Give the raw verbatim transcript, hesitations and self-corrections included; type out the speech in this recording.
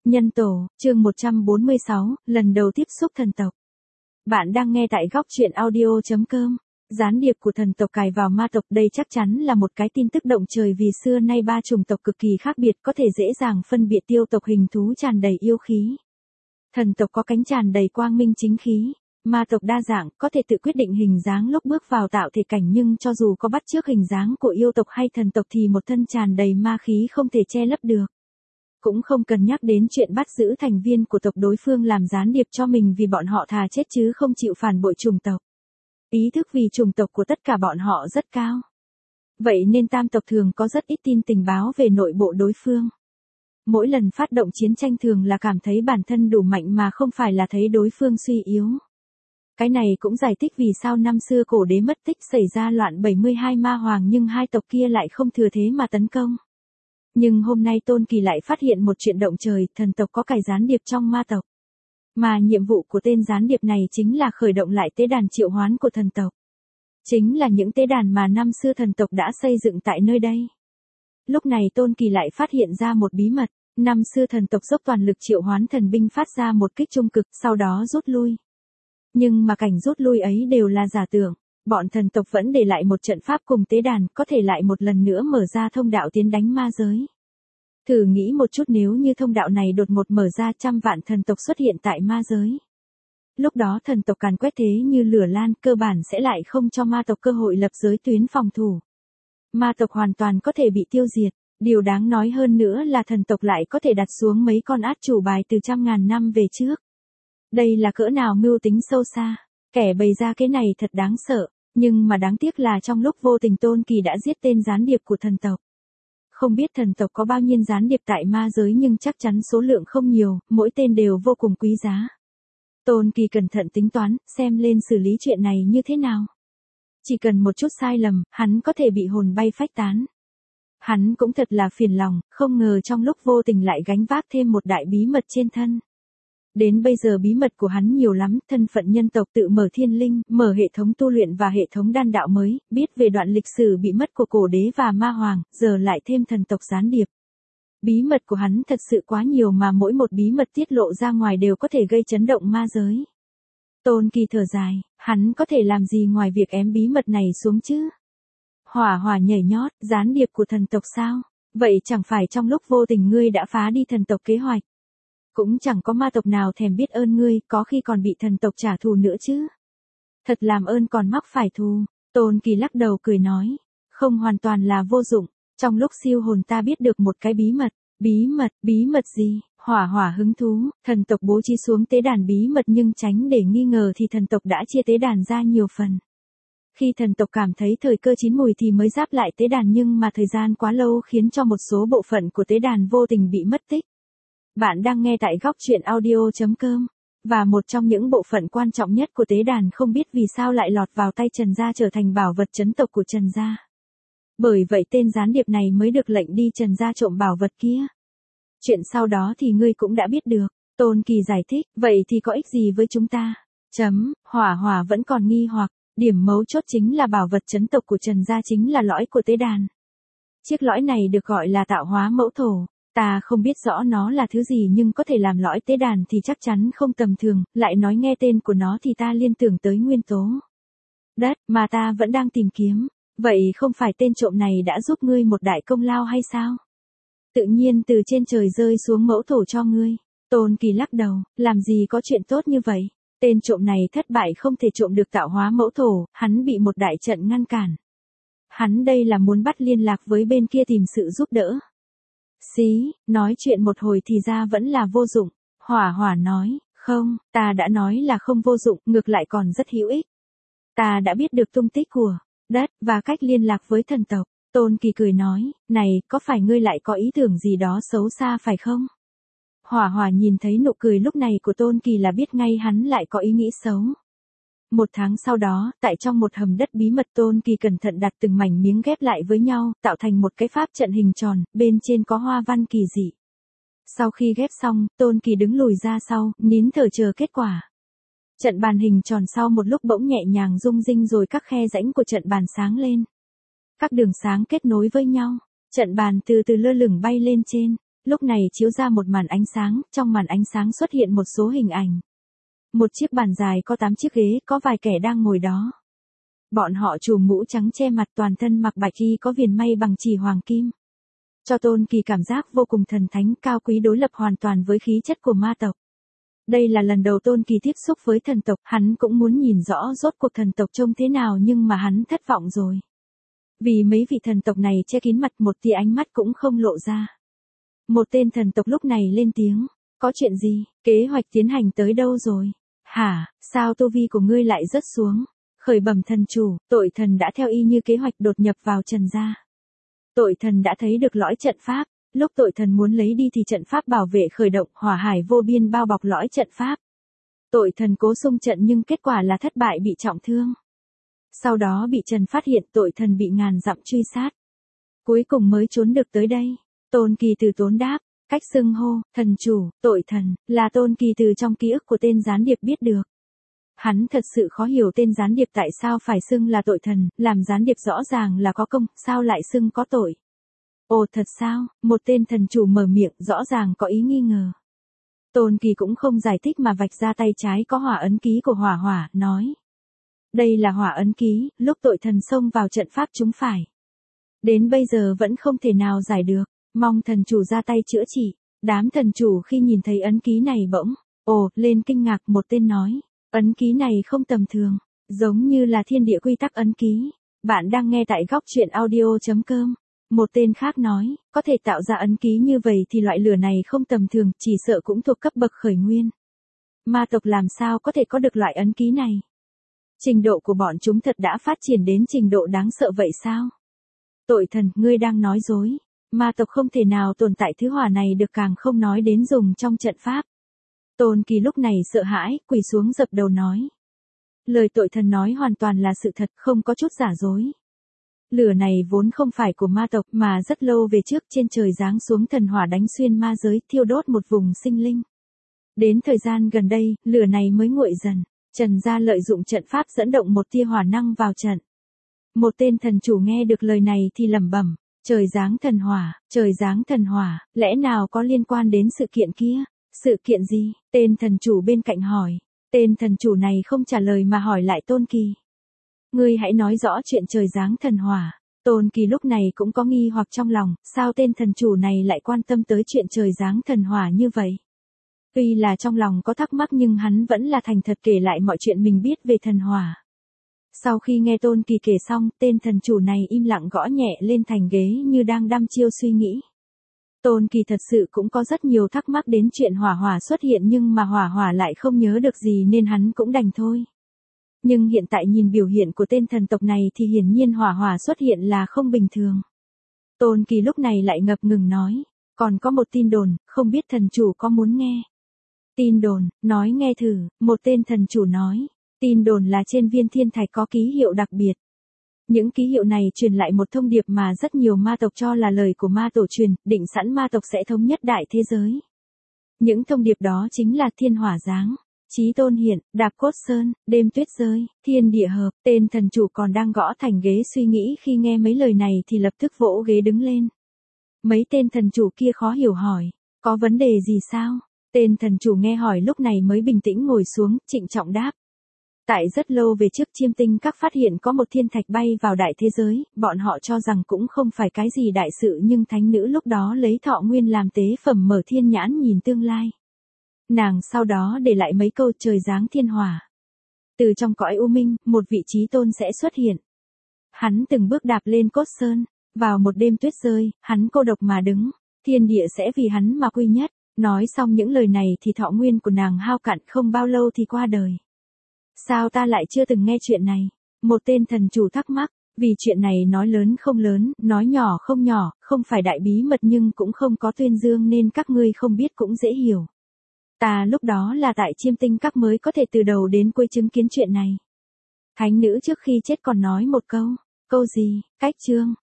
Nhân tổ, chương một trăm bốn mươi sáu, lần đầu tiếp xúc thần tộc. Bạn đang nghe tại góc truyện audio.com. Gián điệp của thần tộc cài vào ma tộc, đây chắc chắn là một cái tin tức động trời vì xưa nay ba chủng tộc cực kỳ khác biệt có thể dễ dàng phân biệt tiêu tộc hình thú tràn đầy yêu khí. Thần tộc có cánh tràn đầy quang minh chính khí. Ma tộc đa dạng, có thể tự quyết định hình dáng lúc bước vào tạo thể cảnh, nhưng cho dù có bắt chước hình dáng của yêu tộc hay thần tộc thì một thân tràn đầy ma khí không thể che lấp được. Cũng không cần nhắc đến chuyện bắt giữ thành viên của tộc đối phương làm gián điệp cho mình vì bọn họ thà chết chứ không chịu phản bội chủng tộc. Ý thức vì chủng tộc của tất cả bọn họ rất cao. Vậy nên tam tộc thường có rất ít tin tình báo về nội bộ đối phương. Mỗi lần phát động chiến tranh thường là cảm thấy bản thân đủ mạnh mà không phải là thấy đối phương suy yếu. Cái này cũng giải thích vì sao năm xưa cổ đế mất tích xảy ra loạn bảy mươi hai ma hoàng nhưng hai tộc kia lại không thừa thế mà tấn công. Nhưng hôm nay Tôn Kỳ lại phát hiện một chuyện động trời, thần tộc có cài gián điệp trong ma tộc. Mà nhiệm vụ của tên gián điệp này chính là khởi động lại tế đàn triệu hoán của thần tộc. Chính là những tế đàn mà năm xưa thần tộc đã xây dựng tại nơi đây. Lúc này Tôn Kỳ lại phát hiện ra một bí mật, năm xưa thần tộc dốc toàn lực triệu hoán thần binh phát ra một kích trung cực, sau đó rút lui. Nhưng mà cảnh rút lui ấy đều là giả tưởng. Bọn thần tộc vẫn để lại một trận pháp cùng tế đàn, có thể lại một lần nữa mở ra thông đạo tiến đánh ma giới. Thử nghĩ một chút, nếu như thông đạo này đột ngột mở ra, trăm vạn thần tộc xuất hiện tại ma giới. Lúc đó thần tộc càn quét thế như lửa lan, cơ bản sẽ lại không cho ma tộc cơ hội lập giới tuyến phòng thủ. Ma tộc hoàn toàn có thể bị tiêu diệt. Điều đáng nói hơn nữa là thần tộc lại có thể đặt xuống mấy con át chủ bài từ trăm ngàn năm về trước. Đây là cỡ nào mưu tính sâu xa. Kẻ bày ra cái này thật đáng sợ. Nhưng mà đáng tiếc là trong lúc vô tình Tôn Kỳ đã giết tên gián điệp của thần tộc. Không biết thần tộc có bao nhiêu gián điệp tại ma giới nhưng chắc chắn số lượng không nhiều, mỗi tên đều vô cùng quý giá. Tôn Kỳ cẩn thận tính toán, xem lên xử lý chuyện này như thế nào. Chỉ cần một chút sai lầm, hắn có thể bị hồn bay phách tán. Hắn cũng thật là phiền lòng, không ngờ trong lúc vô tình lại gánh vác thêm một đại bí mật trên thân. Đến bây giờ bí mật của hắn nhiều lắm, thân phận nhân tộc, tự mở thiên linh, mở hệ thống tu luyện và hệ thống đan đạo mới, biết về đoạn lịch sử bị mất của cổ đế và ma hoàng, giờ lại thêm thần tộc gián điệp. Bí mật của hắn thật sự quá nhiều mà mỗi một bí mật tiết lộ ra ngoài đều có thể gây chấn động ma giới. Tôn Kỳ thở dài, hắn có thể làm gì ngoài việc ém bí mật này xuống chứ? Hỏa Hỏa nhảy nhót, gián điệp của thần tộc sao? Vậy chẳng phải trong lúc vô tình ngươi đã phá đi thần tộc kế hoạch? Cũng chẳng có ma tộc nào thèm biết ơn ngươi, có khi còn bị thần tộc trả thù nữa chứ. Thật làm ơn còn mắc phải thù. Tôn Kỳ lắc đầu cười nói, không, hoàn toàn là vô dụng. Trong lúc siêu hồn ta biết được một cái bí mật. Bí mật, bí mật gì? Hỏa Hỏa hứng thú, thần tộc bố trí xuống tế đàn bí mật nhưng tránh để nghi ngờ thì thần tộc đã chia tế đàn ra nhiều phần. Khi thần tộc cảm thấy thời cơ chín mùi thì mới giáp lại tế đàn, nhưng mà thời gian quá lâu khiến cho một số bộ phận của tế đàn vô tình bị mất tích. Bạn đang nghe tại góc truyện audio.com. Và một trong những bộ phận quan trọng nhất của tế đàn không biết vì sao lại lọt vào tay Trần Gia, trở thành bảo vật trấn tộc của Trần Gia. Bởi vậy tên gián điệp này mới được lệnh đi Trần Gia trộm bảo vật kia. Chuyện sau đó thì ngươi cũng đã biết được. Tôn Kỳ giải thích, vậy thì có ích gì với chúng ta? Chấm, Hỏa Hỏa vẫn còn nghi hoặc, điểm mấu chốt chính là bảo vật trấn tộc của Trần Gia chính là lõi của tế đàn. Chiếc lõi này được gọi là tạo hóa mẫu thổ. Ta không biết rõ nó là thứ gì nhưng có thể làm lõi tế đàn thì chắc chắn không tầm thường, lại nói nghe tên của nó thì ta liên tưởng tới nguyên tố đất mà ta vẫn đang tìm kiếm. Vậy không phải tên trộm này đã giúp ngươi một đại công lao hay sao? Tự nhiên từ trên trời rơi xuống mẫu thổ cho ngươi. Tôn Kỳ lắc đầu, làm gì có chuyện tốt như vậy? Tên trộm này thất bại không thể trộm được tạo hóa mẫu thổ, hắn bị một đại trận ngăn cản. Hắn đây là muốn bắt liên lạc với bên kia tìm sự giúp đỡ. Xí, nói chuyện một hồi thì ra vẫn là vô dụng. Hỏa Hỏa nói, không, ta đã nói là không vô dụng, ngược lại còn rất hữu ích. Ta đã biết được tung tích của đất và cách liên lạc với thần tộc. Tôn Kỳ cười nói, này, có phải ngươi lại có ý tưởng gì đó xấu xa phải không? Hỏa Hỏa nhìn thấy nụ cười lúc này của Tôn Kỳ là biết ngay hắn lại có ý nghĩ xấu. Một tháng sau đó, tại trong một hầm đất bí mật, Tôn Kỳ cẩn thận đặt từng mảnh miếng ghép lại với nhau, tạo thành một cái pháp trận hình tròn, bên trên có hoa văn kỳ dị. Sau khi ghép xong, Tôn Kỳ đứng lùi ra sau, nín thở chờ kết quả. Trận bàn hình tròn sau một lúc bỗng nhẹ nhàng rung rinh rồi các khe rãnh của trận bàn sáng lên. Các đường sáng kết nối với nhau, trận bàn từ từ lơ lửng bay lên trên. lúc này chiếu ra một màn ánh sáng, trong màn ánh sáng xuất hiện một số hình ảnh. Một chiếc bàn dài có tám chiếc ghế, có vài kẻ đang ngồi đó. Bọn họ trùm mũ trắng che mặt, toàn thân mặc bạch y có viền may bằng chỉ hoàng kim. Cho Tôn Kỳ cảm giác vô cùng thần thánh, cao quý, đối lập hoàn toàn với khí chất của ma tộc. Đây là lần đầu Tôn Kỳ tiếp xúc với thần tộc, hắn cũng muốn nhìn rõ rốt cuộc thần tộc trông thế nào nhưng mà hắn thất vọng rồi. Vì mấy vị thần tộc này che kín mặt, một tia ánh mắt cũng không lộ ra. Một tên thần tộc lúc này lên tiếng, có chuyện gì, kế hoạch tiến hành tới đâu rồi? Hả, sao tu vi của ngươi lại rớt xuống? Khởi bẩm thần chủ, tội thần đã theo y như kế hoạch đột nhập vào Trần gia. Tội thần đã thấy được lõi trận pháp, lúc tội thần muốn lấy đi thì trận pháp bảo vệ khởi động, hỏa hải vô biên bao bọc lõi trận pháp. Tội thần cố xung trận nhưng kết quả là thất bại, bị trọng thương. Sau đó bị Trần phát hiện, tội thần bị ngàn dặm truy sát. Cuối cùng mới trốn được tới đây. Tôn Kỳ từ tốn đáp, cách xưng hô, thần chủ, tội thần, là Tôn Kỳ từ trong ký ức của tên gián điệp biết được. Hắn thật sự khó hiểu tên gián điệp tại sao phải xưng là tội thần, làm gián điệp rõ ràng là có công, sao lại xưng có tội. Ồ thật sao, một tên thần chủ mở miệng, rõ ràng có ý nghi ngờ. Tôn Kỳ cũng không giải thích mà vạch ra tay trái có hỏa ấn ký của hỏa hỏa, nói. Đây là hỏa ấn ký, lúc tội thần xông vào trận pháp chúng phải. Đến bây giờ vẫn không thể nào giải được, mong thần chủ ra tay chữa trị. Đám thần chủ khi nhìn thấy ấn ký này bỗng, ồ, lên kinh ngạc. Một tên nói, ấn ký này không tầm thường, giống như là thiên địa quy tắc ấn ký. Bạn đang nghe tại góc truyện audio chấm com. Một tên khác nói, có thể tạo ra ấn ký như vậy thì loại lửa này không tầm thường, chỉ sợ cũng thuộc cấp bậc khởi nguyên. Ma tộc làm sao có thể có được loại ấn ký này? Trình độ của bọn chúng thật đã phát triển đến trình độ đáng sợ vậy sao? Tội thần, ngươi đang nói dối. Ma tộc không thể nào tồn tại thứ hỏa này được, càng không nói đến dùng trong trận pháp. Tôn Kỳ lúc này sợ hãi, quỳ xuống dập đầu nói. Lời tội thần nói hoàn toàn là sự thật, không có chút giả dối. Lửa này vốn không phải của ma tộc mà rất lâu về trước trên trời giáng xuống thần hỏa đánh xuyên ma giới, thiêu đốt một vùng sinh linh. Đến thời gian gần đây, lửa này mới nguội dần. Trần gia lợi dụng trận pháp dẫn động một tia hỏa năng vào trận. Một tên thần chủ nghe được lời này thì lẩm bẩm, trời giáng thần hỏa, trời giáng thần hỏa, lẽ nào có liên quan đến sự kiện kia? Sự kiện gì? Tên thần chủ bên cạnh hỏi. Tên thần chủ này không trả lời mà hỏi lại Tôn Kỳ. Ngươi hãy nói rõ chuyện trời giáng thần hỏa. Tôn Kỳ lúc này cũng có nghi hoặc trong lòng, sao tên thần chủ này lại quan tâm tới chuyện trời giáng thần hỏa như vậy? Tuy là trong lòng có thắc mắc nhưng hắn vẫn là thành thật kể lại mọi chuyện mình biết về thần hỏa. Sau khi nghe Tôn Kỳ kể xong, tên thần chủ này im lặng gõ nhẹ lên thành ghế như đang đăm chiêu suy nghĩ. Tôn Kỳ thật sự cũng có rất nhiều thắc mắc đến chuyện hỏa hỏa xuất hiện nhưng mà hỏa hỏa lại không nhớ được gì nên hắn cũng đành thôi. Nhưng hiện tại nhìn biểu hiện của tên thần tộc này thì hiển nhiên hỏa hỏa xuất hiện là không bình thường. Tôn Kỳ lúc này lại ngập ngừng nói, còn có một tin đồn, không biết thần chủ có muốn nghe. Tin đồn, nói nghe thử, một tên thần chủ nói. Tin đồn là trên viên thiên thạch có ký hiệu đặc biệt. Những ký hiệu này truyền lại một thông điệp mà rất nhiều ma tộc cho là lời của ma tổ truyền, định sẵn ma tộc sẽ thống nhất đại thế giới. Những thông điệp đó chính là thiên hỏa giáng, chí tôn hiện, đạp cốt sơn, đêm tuyết rơi, thiên địa hợp. Tên thần chủ còn đang gõ thành ghế suy nghĩ khi nghe mấy lời này thì lập tức vỗ ghế đứng lên. Mấy tên thần chủ kia khó hiểu hỏi, có vấn đề gì sao? Tên thần chủ nghe hỏi lúc này mới bình tĩnh ngồi xuống, trịnh trọng đáp. Tại rất lâu về trước Chiêm Tinh Các phát hiện có một thiên thạch bay vào đại thế giới, bọn họ cho rằng cũng không phải cái gì đại sự nhưng thánh nữ lúc đó lấy thọ nguyên làm tế phẩm mở thiên nhãn nhìn tương lai. Nàng sau đó để lại mấy câu trời giáng thiên hỏa. Từ trong cõi u minh, một vị trí tôn sẽ xuất hiện. Hắn từng bước đạp lên cốt sơn, vào một đêm tuyết rơi, hắn cô độc mà đứng, thiên địa sẽ vì hắn mà quy nhất. Nói xong những lời này thì thọ nguyên của nàng hao cạn, không bao lâu thì qua đời. Sao ta lại chưa từng nghe chuyện này? Một tên thần chủ thắc mắc, vì chuyện này nói lớn không lớn, nói nhỏ không nhỏ, không phải đại bí mật nhưng cũng không có tuyên dương nên các ngươi không biết cũng dễ hiểu. Ta lúc đó là tại Chiêm Tinh Các mới có thể từ đầu đến cuối chứng kiến chuyện này. Thánh nữ trước khi chết còn nói một câu, câu gì, cách chương,